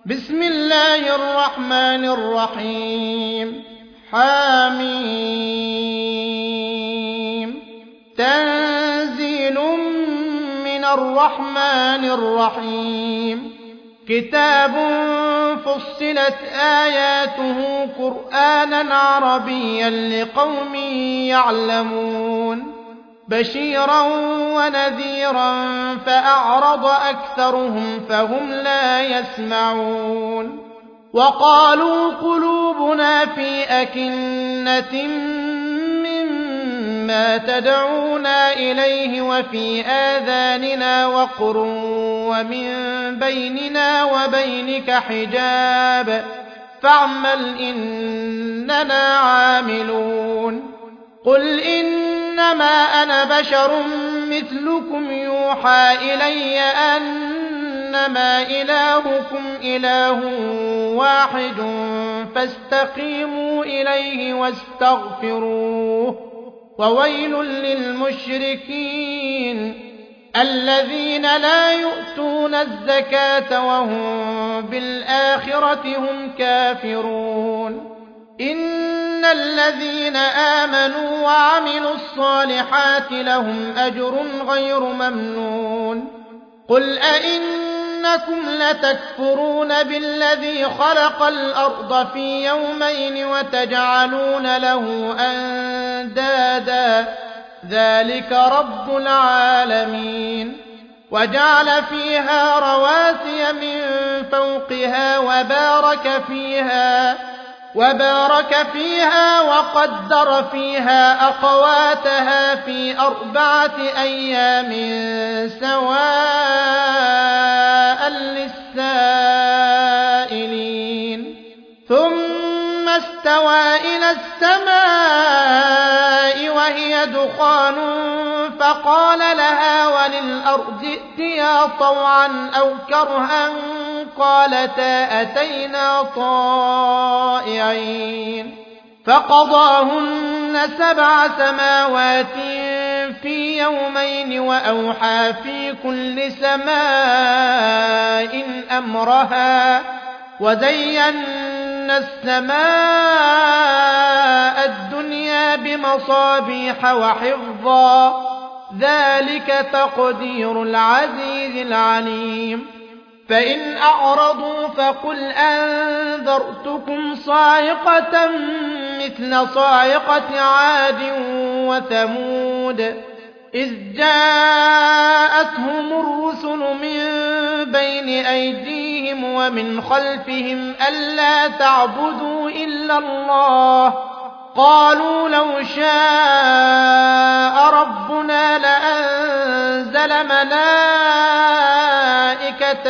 بسم الله الرحمن الرحيم. حميم. تنزيل من الرحمن الرحيم. كتاب فصلت آياته قرآنا عربيا لقوم يعلمون بشيرا ونذيرا فأعرض أكثرهم فهم لا يسمعون وقالوا قلوبنا في أكنة مما تدعونا إليه وفي آذاننا وقر ومن بيننا وبينك حجاب فاعمل إننا عاملون قل إنما أنا بشر مثلكم يوحى إلي أنما إلهكم إله واحد فاستقيموا إليه واستغفروه وويل للمشركين الذين لا يؤتون الزكاة وهم بالآخرة هم كافرون إن الذين آمنوا وعملوا الصالحات لهم أجر غير ممنون قل أئنكم لتكفرون بالذي خلق الأرض في يومين وتجعلون له أندادا ذلك رب العالمين وجعل فيها رواسي من فوقها وبارك فيها وقدر فيها أقواتها في 4 أيام سواء للسائلين ثم استوى إلى السماء وهي دخان فقال لها وللأرض ائتيا طوعا أو كرها قالتا أتينا طائعين فقضاهن 7 سماوات في يومين وأوحى في كل سماء أمرها وزينا السماء الدنيا بمصابيح وحفظا ذلك تقدير العزيز العليم فإن أعرضوا فقل أنذرتكم صاعقة مثل صاعقة عاد وثمود إذ جاءتهم الرسل من بين أيديهم ومن خلفهم ألا تعبدوا إلا الله قالوا لو شاء ربنا لأنزل ملائكة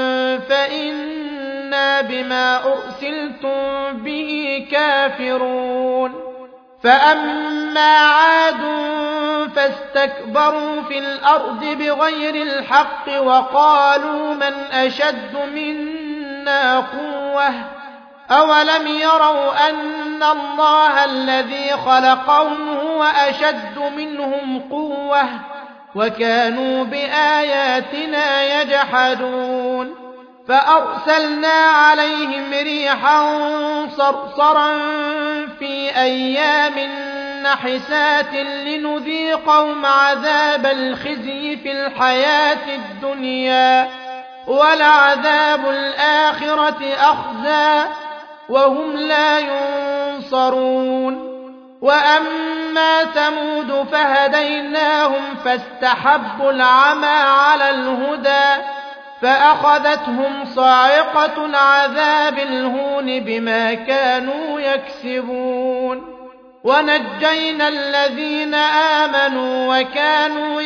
فإنا بما أرسلتم به كافرون فأما عاد فاستكبروا في الأرض بغير الحق وقالوا من أشد منا قوة أولم يروا أن الله الذي خلقهم هو أشد منهم قوة وكانوا بآياتنا يجحدون فأرسلنا عليهم ريحا صرصرا في أيام نحسات لنذيقهم عذاب الخزي في الحياة الدنيا ولعذاب الآخرة أخزى وهم لا ينصرون وأما ثمود فهديناهم فاستحبوا العمى على الهدى فأخذتهم صاعقة العذاب الهون بما كانوا يكسبون ونجينا الذين آمنوا وكانوا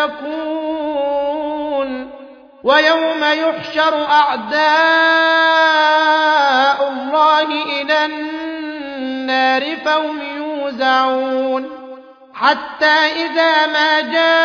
يتقون ويوم يحشر أعداء الله إلى النار فهم يوزعون حتى إذا ما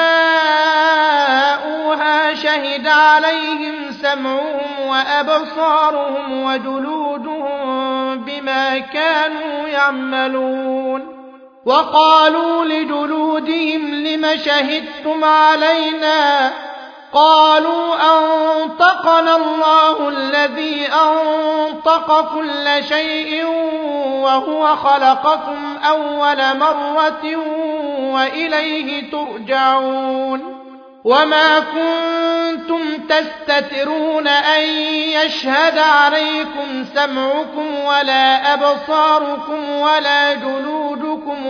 جاءوها شهد عليهم سمعهم وأبصارهم وجلودهم بما كانوا يعملون وقالوا لجلودهم لم شهدتم علينا قالوا أنطقنا الله الذي أنطق كل شيء وهو خلقكم أول مرة وإليه ترجعون وما كنتم تستترون أن يشهد عليكم سمعكم ولا أبصاركم ولا جلودكم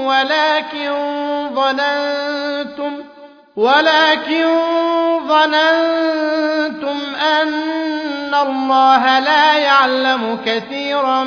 ولكن ظننتم أن الله لا يعلم كثيرا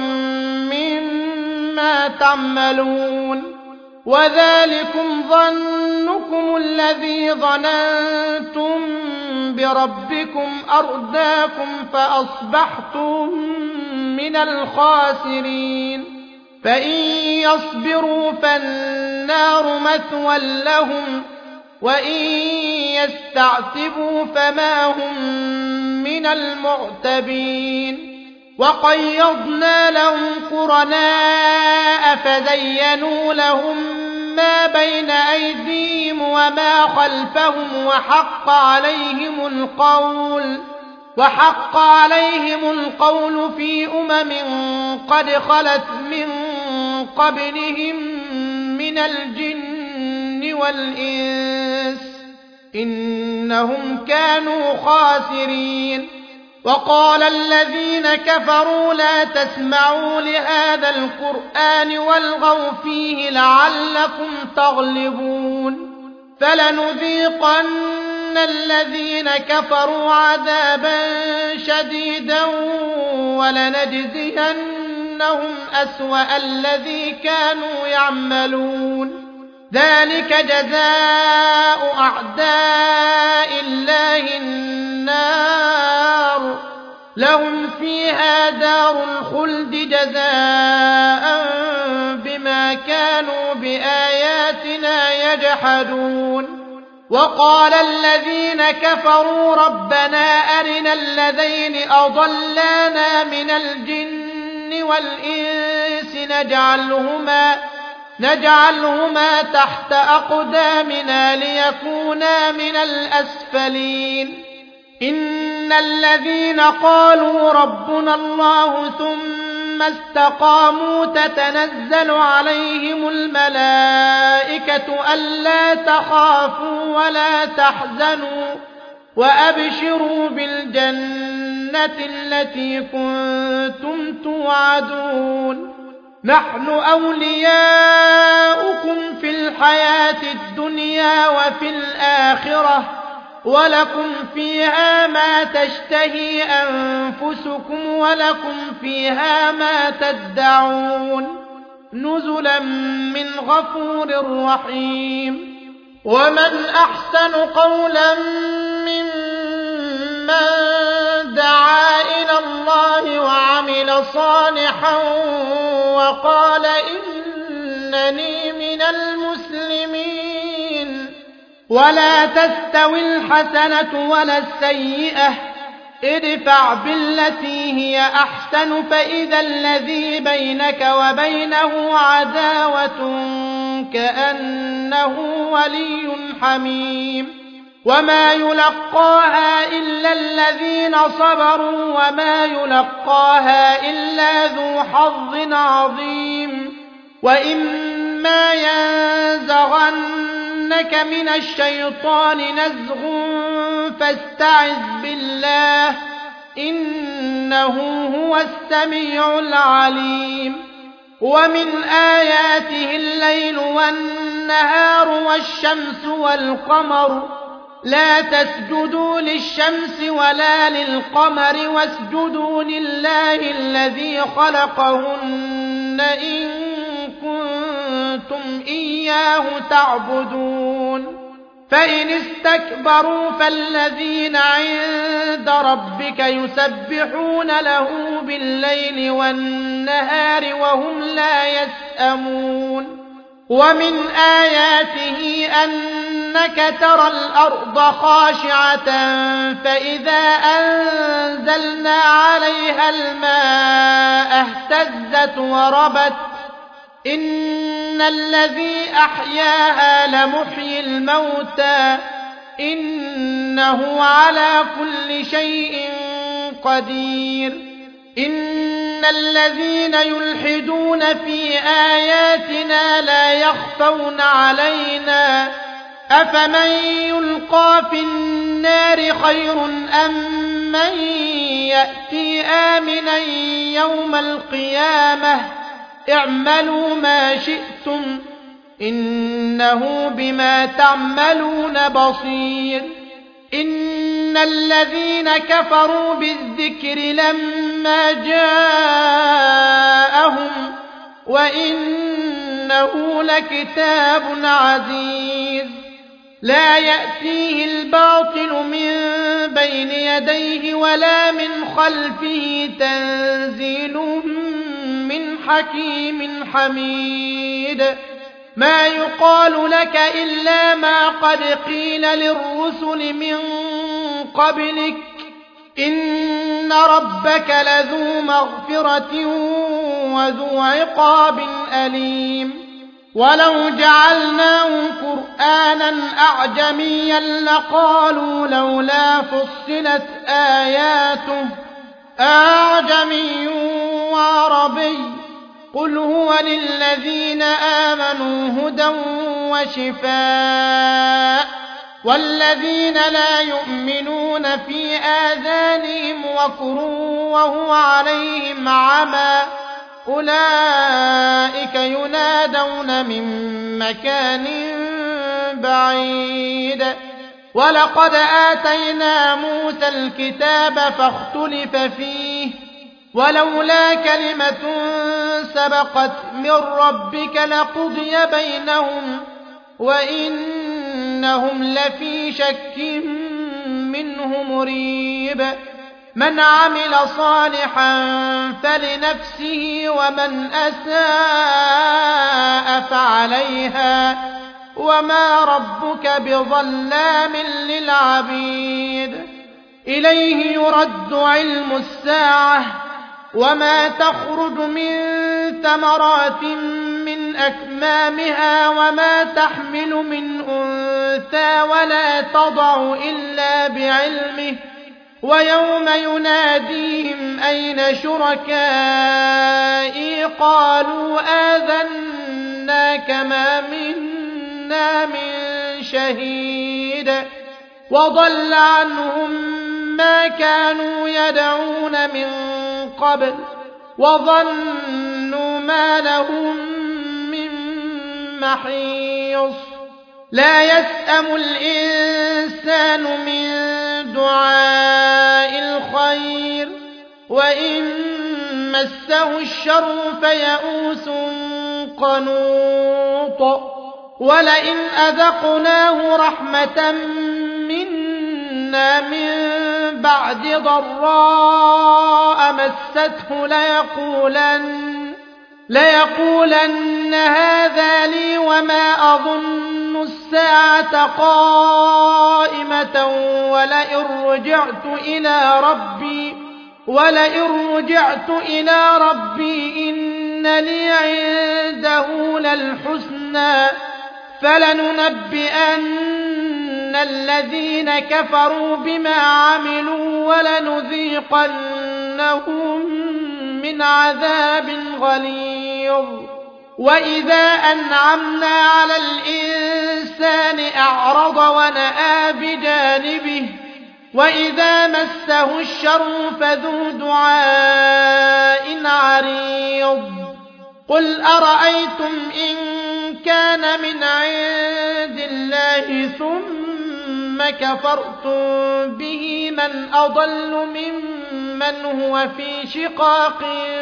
مما تعملون وذلكم ظنكم الذي ظننتم بربكم أرداكم فأصبحتم من الخاسرين فإن يصبروا فالنار مثوى لهم وإن يستعتبوا فما هم من المعتبين وقيضنا لهم قرناء فزينوا لهم ما بين أيديهم وما خلفهم وحق عليهم القول في قد خلت من قبلهم من الجن والإنس إنهم كانوا خاسرين وقال الذين كفروا لا تسمعوا لهذا القرآن والغوا فيه لعلكم تغلبون فلنذيقن الذين كفروا عذابا شديدا ولنجزينهم أسوأ الذي كانوا يعملون ذلك جزاء أعداء الله النار لهم فيها دار الخلد جزاء بما كانوا بآياتنا يجحدون وقال الذين كفروا ربنا أرنا الذين أضلانا من الجن والإنس نجعلهما تحت أقدامنا ليكونا من الأسفلين إن الذين قالوا ربنا الله ثم استقاموا تتنزل عليهم الملائكة ألا تخافوا ولا تحزنوا وأبشروا بالجنة التي كنتم توعدون نحن أولياؤكم في الحياة الدنيا وفي الآخرة ولكم فيها ما تشتهي أنفسكم ولكم فيها ما تدعون نزلا من غفور رحيم ومن أحسن قولا ممن دعا إلى الله وعمل صالحا وقال إنني من المسلمين ولا تستوي الحسنة ولا السيئة ادفع بالتي هي أحسن فإذا الذي بينك وبينه عداوة كأنه ولي حميم وما يلقاها إلا الذين صبروا وما يلقاها إلا ذو حظ عظيم وإما ينزغنك من الشيطان نزغ فاستعذ بالله إنه هو السميع العليم ومن آياته الليل والنهار والشمس والقمر لا تسجدوا للشمس ولا للقمر واسجدوا لله الذي خلقهن إن كنتم إياه تعبدون فإن استكبروا فالذين عند ربك يسبحون له بالليل والنهار وهم لا يسأمون ومن آياته أنك ترى الأرض خاشعة فإذا أنزلنا عليها الماء اهتزت وربت إن الذي أحياها لمحيي الموتى إنه على كل شيء قدير إن الذين يلحدون في آياتنا لا يخفون علينا أفمن يلقى في النار خير أم من يأتي آمنا يوم القيامة اعملوا ما شئتم إنه بما تعملون بصير إن الذين كفروا بالذكر لما جاءهم وإنه لكتاب عزيز لا يأتيه الباطل من بين يديه ولا من خلفه تنزيل من حكيم حميد ما يقال لك إلا ما قد قيل للرسل من قبلك إن ربك لذو مغفرة وذو عقاب أليم ولو جعلناه قرآنا أعجميا لقالوا لولا فصلت آياته أعجمي وعربي قل هو للذين آمنوا هدى وشفاء والذين لا يؤمنون في آذانهم وقر وهو عليهم عمى أولئك ينادون من مكان بعيد ولقد آتينا موسى الكتاب فاختلف فيه ولولا كلمة سبقت من ربك لقضي بينهم وإنهم لفي شك منه مريب من عمل صالحا فلنفسه ومن أساء فعليها وما ربك بظلام للعبيد إليه يرد علم الساعة وما تخرج من ثمرات من أكمامها وما تحمل من أنثى ولا تضع إلا بعلمه ويوم يناديهم أين شركائي قالوا آذناك ما منا من شهيد وضل عنهم ما كانوا يدعون من قبل وظنوا ما لهم من محيص لا يسأم الإنسان من دعاء الخير وإن مسه الشر فيئوس قنوط ولئن أذقناه رحمة منا من بعد ضراء مسته ليقولن هذا لي وما أظن الساعة قائمة ولئن رجعت إلى ربي إن لي عنده للحسنى فلننبئن الذين كفروا بما عملوا ولنذيقنهم من عذاب غليظ وإذا أنعمنا على الإنسان أعرض ونأى بجانبه وإذا مسه الشر فذو دعاء عريض قل أرأيتم إن كان من عند الله ثم كفرتم به من أضل ممن هو في شقاق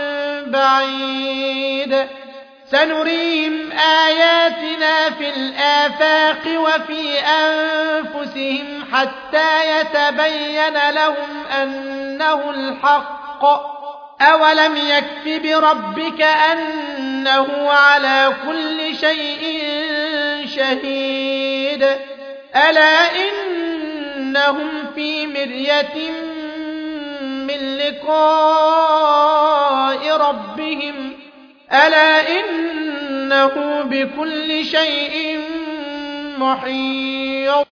بعيد سنريهم آياتنا في الآفاق وفي أنفسهم حتى يتبين لهم أنه الحق أولم يكف بربك أنه على كل شيء شهيد ألا إنهم في مرية من لقاء ربهم ألا إنه بكل شيء محيط